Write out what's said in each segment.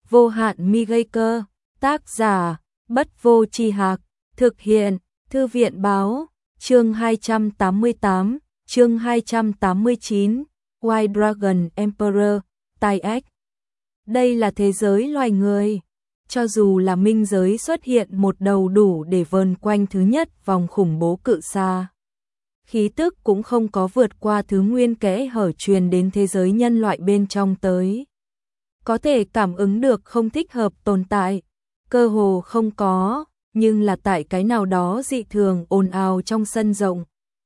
vô hạn mi gây cơ, tác giả, Bất Vô Tri Hạc, thực hiện, Thư viện Báo, chương 288, chương 289, White Dragon Emperor, tai ách. Đây là thế giới loài người. Cho dù là minh giới xuất hiện một đầu đủ để vờn quanh thứ nhất vòng khủng bố cự xa, khí tức cũng không có vượt qua thứ nguyên kẽ hở truyền đến thế giới nhân loại bên trong tới. Có thể cảm ứng được không thích hợp tồn tại, cơ hồ không có, nhưng là tại cái nào đó dị thường ồn ào trong sân rộng.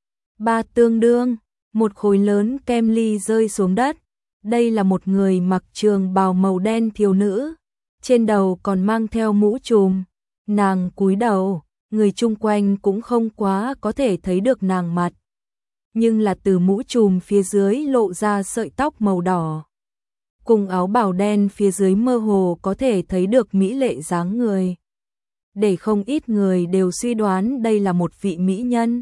Ba tương đương, một khối lớn kem ly rơi xuống đất. Đây là một người mặc trường bào màu đen thiếu nữ, trên đầu còn mang theo mũ trùm. Nàng cúi đầu, người chung quanh cũng không quá có thể thấy được nàng mặt. Nhưng là từ mũ trùm phía dưới lộ ra sợi tóc màu đỏ. Cùng áo bào đen phía dưới mơ hồ có thể thấy được mỹ lệ dáng người. Để không ít người đều suy đoán đây là một vị mỹ nhân.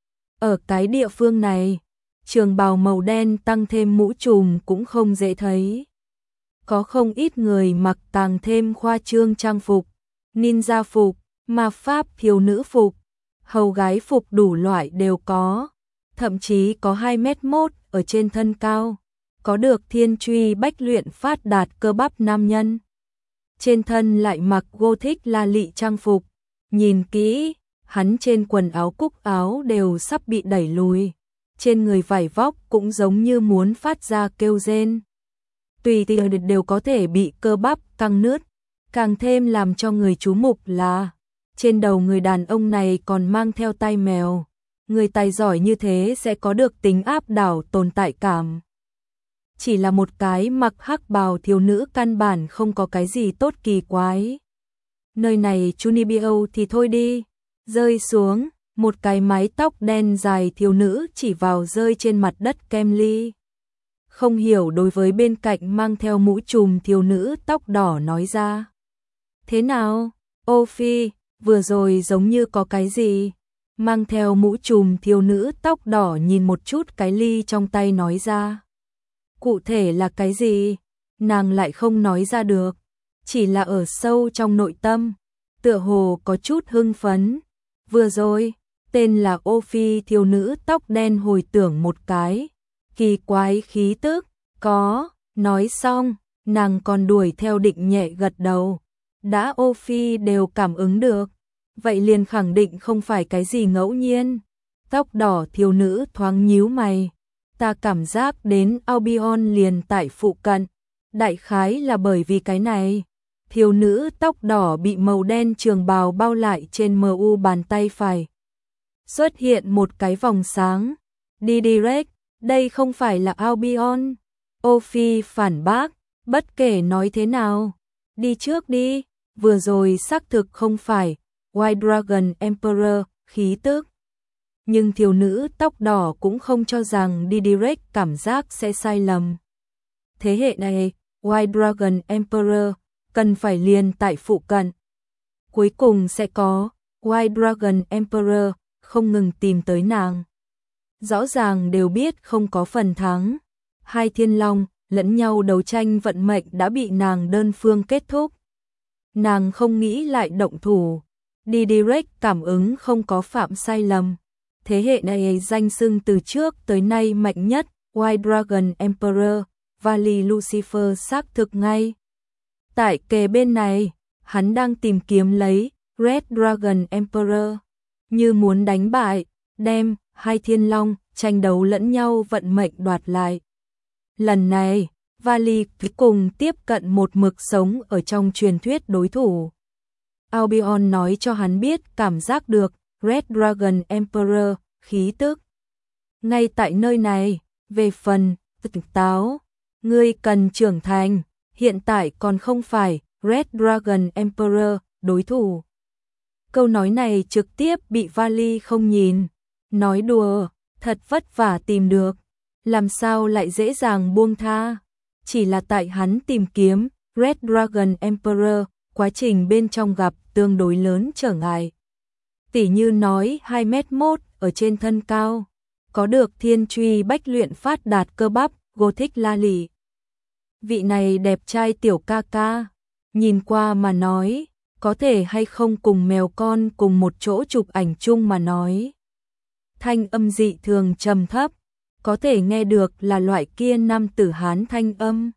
Ở cái địa phương này, trường bào màu đen tăng thêm mũ trùm cũng không dễ thấy. Có không ít người mặc càng thêm khoa trương trang phục, ninja phục, ma pháp thiếu nữ phục, hầu gái phục đủ loại đều có. Thậm chí có 2m1 ở trên thân cao, có được thiên truy bách luyện phát đạt cơ bắp nam nhân. Trên thân lại mặc Gothic la lị trang phục, nhìn kỹ, hắn trên quần áo cúc áo đều sắp bị đẩy lùi, trên người vải vóc cũng giống như muốn phát ra kêu rên. Tùy tiện đều có thể bị cơ bắp căng nứt, càng thêm làm cho người chú mục là trên đầu người đàn ông này còn mang theo tai mèo. Người tài giỏi như thế sẽ có được tính áp đảo tồn tại cảm. Chỉ là một cái mặc hắc bào thiếu nữ căn bản không có cái gì tốt kỳ quái. Nơi này Chunibyo thì thôi đi. Rơi xuống, một cái mái tóc đen dài thiếu nữ chỉ vào rơi trên mặt đất kem ly. Không hiểu đối với bên cạnh mang theo mũ trùm thiếu nữ tóc đỏ nói ra. Thế nào? Ô Phi, vừa rồi giống như có cái gì? Mang theo mũ trùm thiếu nữ tóc đỏ nhìn một chút cái ly trong tay nói ra. Cụ thể là cái gì? Nàng lại không nói ra được. Chỉ là ở sâu trong nội tâm, tựa hồ có chút hưng phấn. Vừa rồi, tên là Ô Phi thiếu nữ tóc đen hồi tưởng một cái. Kỳ quái khí tức, có, nói xong, nàng còn đuổi theo định nhẹ gật đầu. Đã Ô Phi đều cảm ứng được. Vậy liền khẳng định không phải cái gì ngẫu nhiên. Tóc đỏ thiếu nữ thoáng nhíu mày. Ta cảm giác đến Albion liền tại phụ cận. Đại khái là bởi vì cái này. Thiếu nữ tóc đỏ bị màu đen trường bào bao lại trên mu bàn tay phải. Xuất hiện một cái vòng sáng. Đi direct, đây không phải là Albion. Ô Phi phản bác, bất kể nói thế nào. Đi trước đi, vừa rồi xác thực không phải. White Dragon Emperor, khí tức. Nhưng thiếu nữ tóc đỏ cũng không cho rằng đi direct cảm giác sẽ sai lầm. Thế hệ này, White Dragon Emperor, cần phải liền tại phụ cận. Cuối cùng sẽ có, White Dragon Emperor, không ngừng tìm tới nàng. Rõ ràng đều biết không có phần thắng. Hai thiên long, lẫn nhau đấu tranh vận mệnh đã bị nàng đơn phương kết thúc. Nàng không nghĩ lại động thủ. Đi direct cảm ứng không có phạm sai lầm. Thế hệ này danh xưng từ trước tới nay mạnh nhất, White Dragon Emperor, Valley Lucifer xác thực ngay. Tại kề bên này, hắn đang tìm kiếm lấy Red Dragon Emperor, như muốn đánh bại, đem hai thiên long tranh đấu lẫn nhau vận mệnh đoạt lại. Lần này, Valley cuối cùng tiếp cận một mực sống ở trong truyền thuyết đối thủ. Albion nói cho hắn biết cảm giác được Red Dragon Emperor, khí tức. Ngay tại nơi này, về phần, tỉnh táo, ngươi cần trưởng thành, hiện tại còn không phải Red Dragon Emperor, đối thủ. Câu nói này trực tiếp bị Valley không nhìn. Nói đùa, thật vất vả tìm được, làm sao lại dễ dàng buông tha. Chỉ là tại hắn tìm kiếm Red Dragon Emperor, quá trình bên trong gặp tương đối lớn trở ngại. Tỉ như nói 2m1 ở trên thân cao, có được thiên truy bách luyện phát đạt cơ bắp, Gothic la lị. Vị này đẹp trai tiểu ca ca, nhìn qua mà nói, có thể hay không cùng mèo con cùng một chỗ chụp ảnh chung mà nói. Thanh âm dị thường trầm thấp, có thể nghe được là loại kia nam tử Hán thanh âm.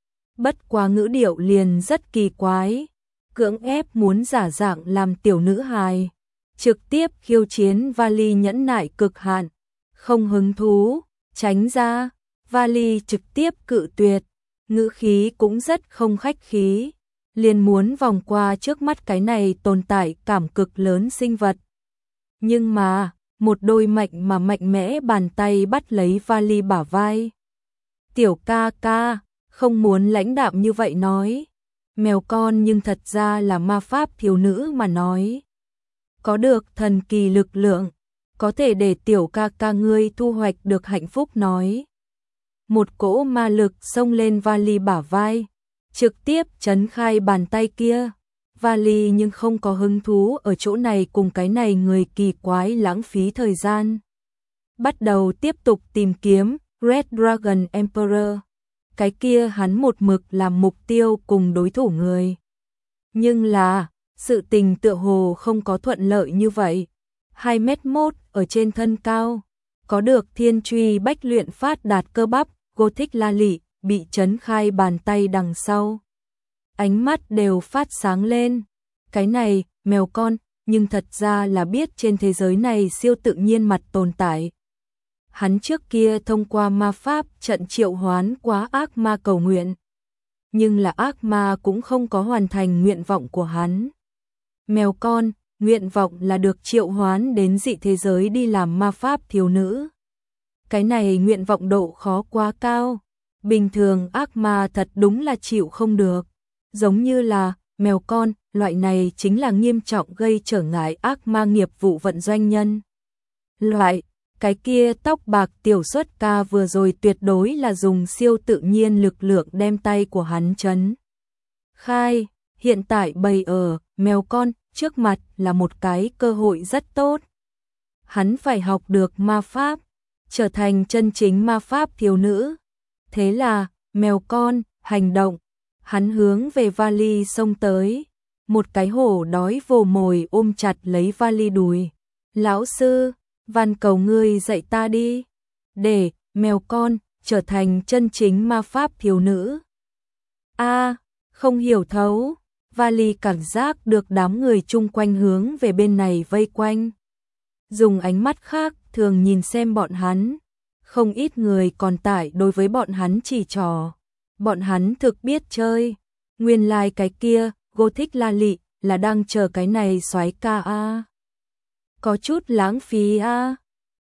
Bất quá ngữ điệu liền rất kỳ quái, cưỡng ép muốn giả dạng làm tiểu nữ hài, trực tiếp khiêu chiến vali nhẫn nại cực hạn, không hứng thú, tránh ra, vali trực tiếp cự tuyệt, ngữ khí cũng rất không khách khí, liền muốn vòng qua trước mắt cái này tồn tại cảm cực lớn sinh vật. Nhưng mà, một đôi mạnh mẽ bàn tay bắt lấy vali bả vai. Tiểu ca ca, không muốn lãnh đạm như vậy nói. Mèo con nhưng thật ra là ma pháp thiếu nữ mà nói. Có được thần kỳ lực lượng, có thể để tiểu ca ca ngươi thu hoạch được hạnh phúc nói. Một cỗ ma lực xông lên vali bả vai, trực tiếp chấn khai bàn tay kia. Vali nhưng không có hứng thú ở chỗ này cùng cái này người kỳ quái lãng phí thời gian. Bắt đầu tiếp tục tìm kiếm Red Dragon Emperor. Cái kia hắn một mực làm mục tiêu cùng đối thủ người. Nhưng là, sự tình tựa hồ không có thuận lợi như vậy. 2m1 ở trên thân cao, có được thiên truy bách luyện phát đạt cơ bắp, Gothic la lị, bị chấn khai bàn tay đằng sau. Ánh mắt đều phát sáng lên. Cái này, mèo con, nhưng thật ra là biết trên thế giới này siêu tự nhiên mặt tồn tại. Hắn trước kia thông qua ma pháp trận triệu hoán quá ác ma cầu nguyện. Nhưng là ác ma cũng không có hoàn thành nguyện vọng của hắn. Mèo con, nguyện vọng là được triệu hoán đến dị thế giới đi làm ma pháp thiếu nữ. Cái này nguyện vọng độ khó quá cao. Bình thường ác ma thật đúng là chịu không được. Giống như là mèo con, loại này chính là nghiêm trọng gây trở ngại ác ma nghiệp vụ vận doanh nhân. Loại, cái kia tóc bạc tiểu xuất ca vừa rồi tuyệt đối là dùng siêu tự nhiên lực lượng đem tay của hắn chấn khai. Hiện tại bày ở mèo con trước mặt là một cái cơ hội rất tốt. Hắn phải học được ma pháp, trở thành chân chính ma pháp thiếu nữ. Thế là, mèo con, hành động. Hắn hướng về vali xông tới. Một cái hổ đói vồ mồi ôm chặt lấy vali đùi. Lão sư, van cầu ngươi dạy ta đi. Để, mèo con, trở thành chân chính ma pháp thiếu nữ. Không hiểu thấu. Vali cảm giác được đám người chung quanh hướng về bên này vây quanh. Dùng ánh mắt khác thường nhìn xem bọn hắn. Không ít người còn tải đối với bọn hắn chỉ trò. Bọn hắn thực biết chơi. Nguyên lai cái kia, Gothic la lị, là đang chờ cái này soái ca a. Có chút lãng phí a.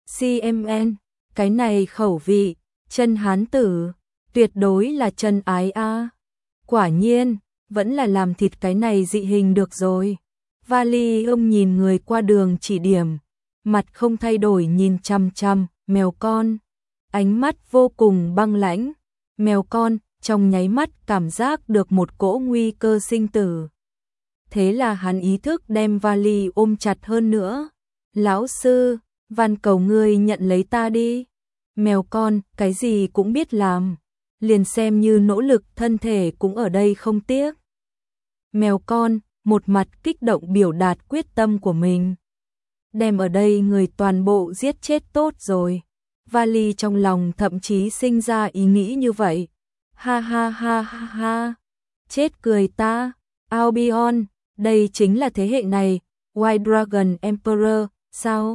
CMN, cái này khẩu vị, chân hán tử, tuyệt đối là chân ái a. Quả nhiên, vẫn là làm thịt cái này dị hình được rồi. Vali ông nhìn người qua đường chỉ điểm, mặt không thay đổi nhìn chăm chăm, mèo con. Ánh mắt vô cùng băng lãnh, mèo con trong nháy mắt cảm giác được một cỗ nguy cơ sinh tử. Thế là hắn ý thức đem vali ôm chặt hơn nữa. Lão sư, van cầu ngươi nhận lấy ta đi. Mèo con, cái gì cũng biết làm. Liền xem như nỗ lực thân thể cũng ở đây không tiếc. Mèo con, một mặt kích động biểu đạt quyết tâm của mình. Đem ở đây người toàn bộ giết chết tốt rồi. Vali trong lòng thậm chí sinh ra ý nghĩ như vậy. Ha ha ha ha ha. Chết cười ta. Albion, đây chính là thế hệ này. White Dragon Emperor, sao?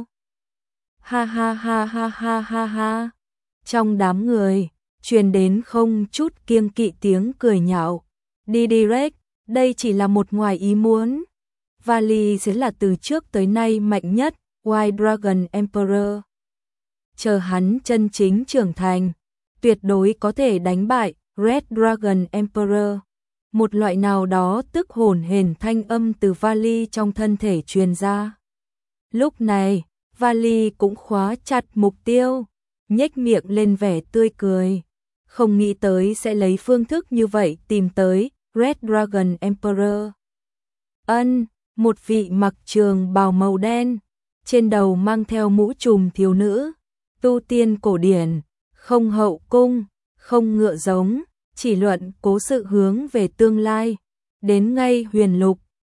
Ha ha ha ha ha ha ha. Trong đám người, truyền đến không chút kiêng kỵ tiếng cười nhạo. Đi direct, đây chỉ là một ngoài ý muốn. Vali sẽ là từ trước tới nay mạnh nhất, White Dragon Emperor. Chờ hắn chân chính trưởng thành, tuyệt đối có thể đánh bại Red Dragon Emperor. Một loại nào đó tức hồn hển thanh âm từ vali trong thân thể truyền ra. Lúc này, vali cũng khóa chặt mục tiêu, nhếch miệng lên vẻ tươi cười. Không nghĩ tới sẽ lấy phương thức như vậy tìm tới Red Dragon Emperor. Một vị mặc trường bào màu đen, trên đầu mang theo mũ trùm thiếu nữ, tu tiên cổ điển, không hậu cung, không ngựa giống, chỉ luận cố sự hướng về tương lai, đến ngay huyền lục,